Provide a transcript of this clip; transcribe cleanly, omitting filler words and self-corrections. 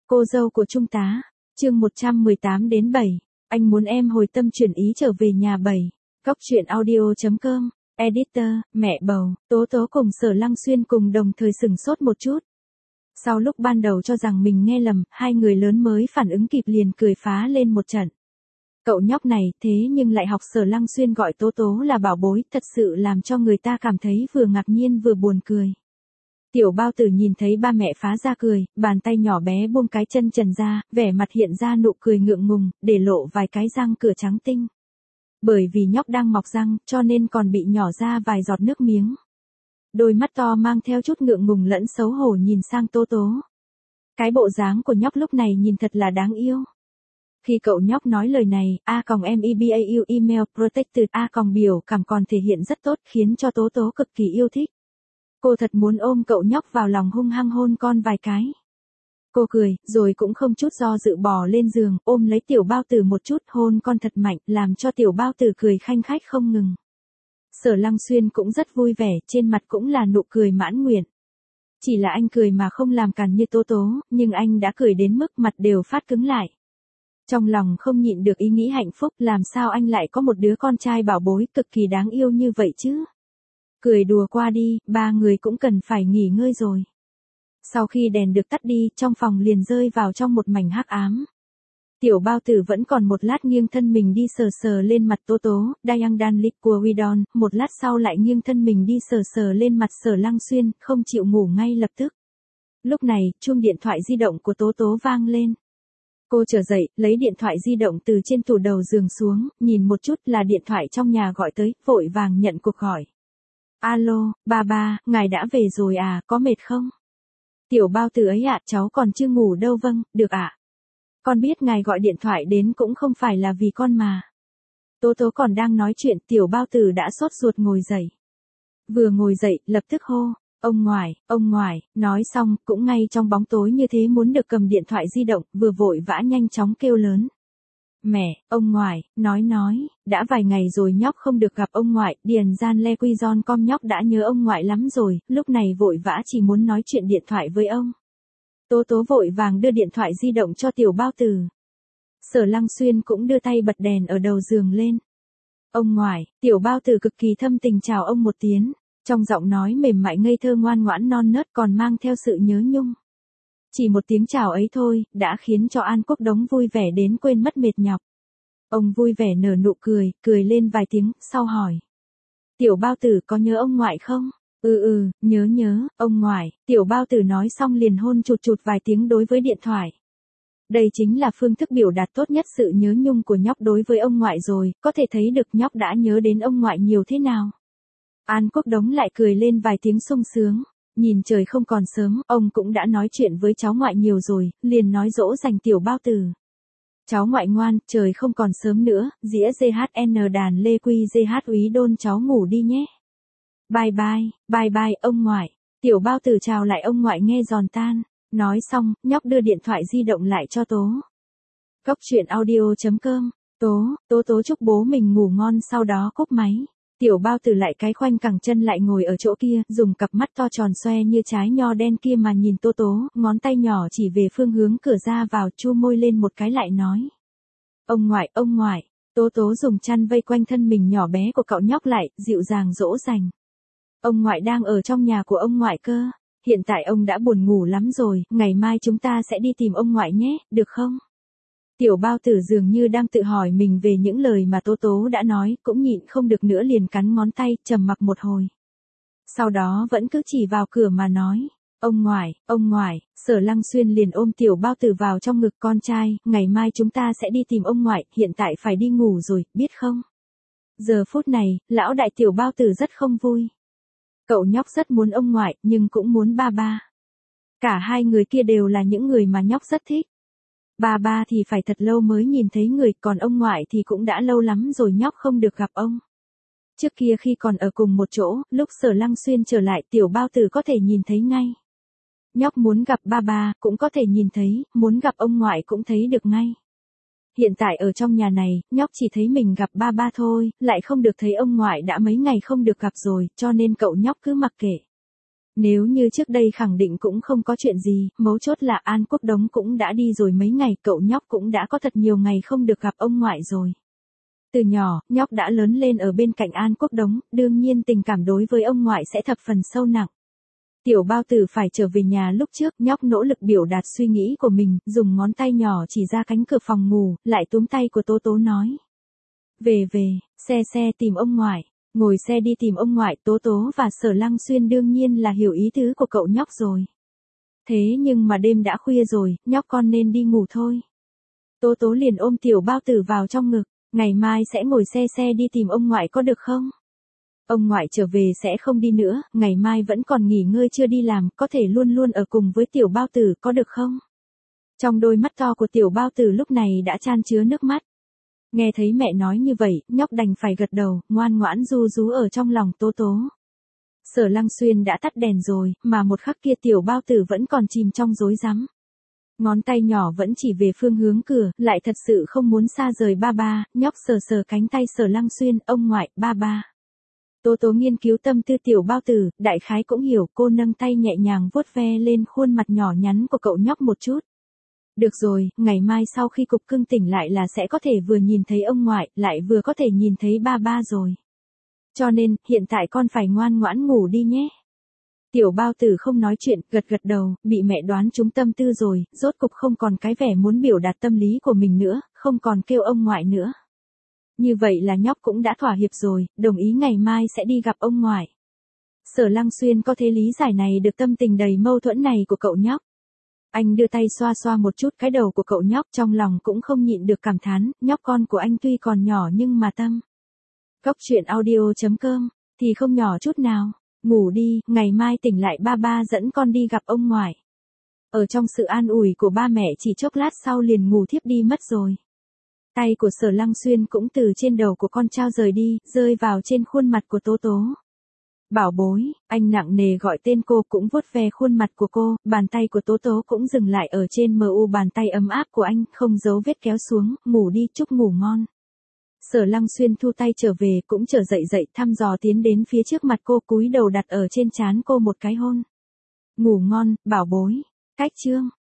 Cô dâu của Trung tá, chương 118 đến 7, anh muốn em hồi tâm chuyển ý trở về nhà 7. Góc truyện audio.com, editor, mẹ bầu, Tố Tố cùng Sở Lăng Xuyên cùng đồng thời sửng sốt một chút. Sau lúc ban đầu cho rằng mình nghe lầm, hai người lớn mới phản ứng kịp liền cười phá lên một trận. Cậu nhóc này thế nhưng lại học Sở Lăng Xuyên gọi Tố Tố là bảo bối, thật sự làm cho người ta cảm thấy vừa ngạc nhiên vừa buồn cười. Tiểu Bao Tử nhìn thấy ba mẹ phá ra cười, bàn tay nhỏ bé buông cái chân trần ra, vẻ mặt hiện ra nụ cười ngượng ngùng, để lộ vài cái răng cửa trắng tinh. Bởi vì nhóc đang mọc răng, cho nên còn bị nhỏ ra vài giọt nước miếng. Đôi mắt to mang theo chút ngượng ngùng lẫn xấu hổ nhìn sang Tố Tố. Cái bộ dáng của nhóc lúc này nhìn thật là đáng yêu. Khi cậu nhóc nói lời này, A.MEBAU email protected A.biểu cảm còn thể hiện rất tốt, khiến cho Tố Tố cực kỳ yêu thích. Cô thật muốn ôm cậu nhóc vào lòng hung hăng hôn con vài cái. Cô cười, rồi cũng không chút do dự bò lên giường, ôm lấy Tiểu Bao Tử một chút, hôn con thật mạnh, làm cho Tiểu Bao Tử cười khanh khách không ngừng. Sở Lăng Xuyên cũng rất vui vẻ, trên mặt cũng là nụ cười mãn nguyện. Chỉ là anh cười mà không làm càn như Tố Tố, nhưng anh đã cười đến mức mặt đều phát cứng lại. Trong lòng không nhịn được ý nghĩ hạnh phúc, làm sao anh lại có một đứa con trai bảo bối cực kỳ đáng yêu như vậy chứ? Cười đùa qua đi, ba người cũng cần phải nghỉ ngơi rồi. Sau khi đèn được tắt đi, trong phòng liền rơi vào trong một mảnh hắc ám. Tiểu Bao Tử vẫn còn một lát nghiêng thân mình đi sờ sờ lên mặt Tố Tố, Dayang Dan Lik của Widon, một lát sau lại nghiêng thân mình đi sờ sờ lên mặt Sở Lăng Xuyên, không chịu ngủ ngay lập tức. Lúc này, chuông điện thoại di động của Tố Tố vang lên. Cô trở dậy, lấy điện thoại di động từ trên tủ đầu giường xuống, nhìn một chút là điện thoại trong nhà gọi tới, vội vàng nhận cuộc gọi. Alo, ba, ngài đã về rồi à, có mệt không? Tiểu Bao Tử ấy ạ, cháu còn chưa ngủ đâu. Vâng, được ạ. Con biết ngài gọi điện thoại đến cũng không phải là vì con mà. Tố Tố còn đang nói chuyện, Tiểu Bao Tử đã sốt ruột ngồi dậy. Vừa ngồi dậy, lập tức hô, ông ngoại, nói xong, cũng ngay trong bóng tối như thế muốn được cầm điện thoại di động, vừa vội vã nhanh chóng kêu lớn. Mẹ, ông ngoại, nói, đã vài ngày rồi nhóc không được gặp ông ngoại, Điền Gian Le Quy Giòn con nhóc đã nhớ ông ngoại lắm rồi, lúc này vội vã chỉ muốn nói chuyện điện thoại với ông. Tố Tố vội vàng đưa điện thoại di động cho Tiểu Bao Tử. Sở Lăng Xuyên cũng đưa tay bật đèn ở đầu giường lên. Ông ngoại, Tiểu Bao Tử cực kỳ thâm tình chào ông một tiếng, trong giọng nói mềm mại ngây thơ ngoan ngoãn non nớt còn mang theo sự nhớ nhung. Chỉ một tiếng chào ấy thôi, đã khiến cho An Quốc Đống vui vẻ đến quên mất mệt nhọc. Ông vui vẻ nở nụ cười, cười lên vài tiếng, sau hỏi. Tiểu Bao Tử có nhớ ông ngoại không? Nhớ, ông ngoại, Tiểu Bao Tử nói xong liền hôn chụt vài tiếng đối với điện thoại. Đây chính là phương thức biểu đạt tốt nhất sự nhớ nhung của nhóc đối với ông ngoại rồi, có thể thấy được nhóc đã nhớ đến ông ngoại nhiều thế nào. An Quốc Đống lại cười lên vài tiếng sung sướng. Nhìn trời không còn sớm, ông cũng đã nói chuyện với cháu ngoại nhiều rồi, liền nói dỗ dành Tiểu Bao Tử. Cháu ngoại ngoan, trời không còn sớm nữa, dĩa GHN đàn Lê Quy GH úy đôn cháu ngủ đi nhé. Bye, ông ngoại. Tiểu Bao Tử chào lại ông ngoại nghe giòn tan. Nói xong, nhóc đưa điện thoại di động lại cho Tố. Góc truyện audio.com, Tố chúc bố mình ngủ ngon sau đó cúp máy. Tiểu Bao Tử lại cái khoanh cẳng chân lại ngồi ở chỗ kia, dùng cặp mắt to tròn xoe như trái nho đen kia mà nhìn Tố Tố, ngón tay nhỏ chỉ về phương hướng cửa ra vào, chu môi lên một cái lại nói. Ông ngoại, Tố dùng chăn vây quanh thân mình nhỏ bé của cậu nhóc lại, dịu dàng dỗ dành. Ông ngoại đang ở trong nhà của ông ngoại cơ, hiện tại ông đã buồn ngủ lắm rồi, ngày mai chúng ta sẽ đi tìm ông ngoại nhé, được không? Tiểu Bao Tử dường như đang tự hỏi mình về những lời mà Tố Tố đã nói, cũng nhịn không được nữa liền cắn ngón tay, trầm mặc một hồi. Sau đó vẫn cứ chỉ vào cửa mà nói, ông ngoại, Sở Lăng Xuyên liền ôm Tiểu Bao Tử vào trong ngực, con trai, ngày mai chúng ta sẽ đi tìm ông ngoại, hiện tại phải đi ngủ rồi, biết không? Giờ phút này, lão đại Tiểu Bao Tử rất không vui. Cậu nhóc rất muốn ông ngoại, nhưng cũng muốn ba. Cả hai người kia đều là những người mà nhóc rất thích. Ba thì phải thật lâu mới nhìn thấy người, còn ông ngoại thì cũng đã lâu lắm rồi nhóc không được gặp ông. Trước kia khi còn ở cùng một chỗ, lúc Sở Lăng Xuyên trở lại, Tiểu Bao Tử có thể nhìn thấy ngay. Nhóc muốn gặp ba, cũng có thể nhìn thấy, muốn gặp ông ngoại cũng thấy được ngay. Hiện tại ở trong nhà này, nhóc chỉ thấy mình gặp ba thôi, lại không được thấy ông ngoại đã mấy ngày không được gặp rồi, cho nên cậu nhóc cứ mặc kệ. Nếu như trước đây khẳng định cũng không có chuyện gì, mấu chốt là An Quốc Đống cũng đã đi rồi mấy ngày, cậu nhóc cũng đã có thật nhiều ngày không được gặp ông ngoại rồi. Từ nhỏ, nhóc đã lớn lên ở bên cạnh An Quốc Đống, đương nhiên tình cảm đối với ông ngoại sẽ thập phần sâu nặng. Tiểu Bao Tử phải trở về nhà lúc trước, nhóc nỗ lực biểu đạt suy nghĩ của mình, dùng ngón tay nhỏ chỉ ra cánh cửa phòng ngủ, lại túm tay của Tố Tố nói. Về, xe tìm ông ngoại. Ngồi xe đi tìm ông ngoại. Tố Tố và Sở Lăng Xuyên đương nhiên là hiểu ý tứ của cậu nhóc rồi. Thế nhưng mà đêm đã khuya rồi, nhóc con nên đi ngủ thôi. Tố Tố liền ôm Tiểu Bao Tử vào trong ngực, ngày mai sẽ ngồi xe đi tìm ông ngoại có được không? Ông ngoại trở về sẽ không đi nữa, ngày mai vẫn còn nghỉ ngơi chưa đi làm, có thể luôn luôn ở cùng với Tiểu Bao Tử có được không? Trong đôi mắt to của Tiểu Bao Tử lúc này đã chan chứa nước mắt. Nghe thấy mẹ nói như vậy, nhóc đành phải gật đầu, ngoan ngoãn ru rú ở trong lòng Tố Tố. Sở Lăng Xuyên đã tắt đèn rồi, mà một khắc kia Tiểu Bao Tử vẫn còn chìm trong rối rắm. Ngón tay nhỏ vẫn chỉ về phương hướng cửa, lại thật sự không muốn xa rời ba ba, nhóc sờ cánh tay Sở Lăng Xuyên, ông ngoại, ba ba. Tố Tố nghiên cứu tâm tư Tiểu Bao Tử, đại khái cũng hiểu, cô nâng tay nhẹ nhàng vuốt ve lên khuôn mặt nhỏ nhắn của cậu nhóc một chút. Được rồi, ngày mai sau khi cục cưng tỉnh lại là sẽ có thể vừa nhìn thấy ông ngoại, lại vừa có thể nhìn thấy ba ba rồi. Cho nên, hiện tại con phải ngoan ngoãn ngủ đi nhé. Tiểu Bao Tử không nói chuyện, gật đầu, bị mẹ đoán trúng tâm tư rồi, rốt cục không còn cái vẻ muốn biểu đạt tâm lý của mình nữa, không còn kêu ông ngoại nữa. Như vậy là nhóc cũng đã thỏa hiệp rồi, đồng ý ngày mai sẽ đi gặp ông ngoại. Sở Lăng Xuyên có thể lý giải này được tâm tình đầy mâu thuẫn này của cậu nhóc. Anh đưa tay xoa một chút cái đầu của cậu nhóc, trong lòng cũng không nhịn được cảm thán, nhóc con của anh tuy còn nhỏ nhưng mà tâm. Góc truyện audio.com, thì không nhỏ chút nào. Ngủ đi, ngày mai tỉnh lại ba ba dẫn con đi gặp ông ngoại. Ở trong sự an ủi của ba mẹ chỉ chốc lát sau liền ngủ thiếp đi mất rồi. Tay của Sở Lăng Xuyên cũng từ trên đầu của con trao rời đi, rơi vào trên khuôn mặt của Tố Tố. Bảo bối, anh nặng nề gọi tên cô, cũng vuốt ve khuôn mặt của cô, bàn tay của Tố Tố cũng dừng lại ở trên bàn tay ấm áp của anh, không giấu vết kéo xuống, ngủ đi, chúc ngủ ngon. Sở Lăng Xuyên thu tay trở về, cũng trở dậy thăm dò tiến đến phía trước mặt cô, cúi đầu đặt ở trên trán cô một cái hôn. Ngủ ngon, bảo bối. Cách chương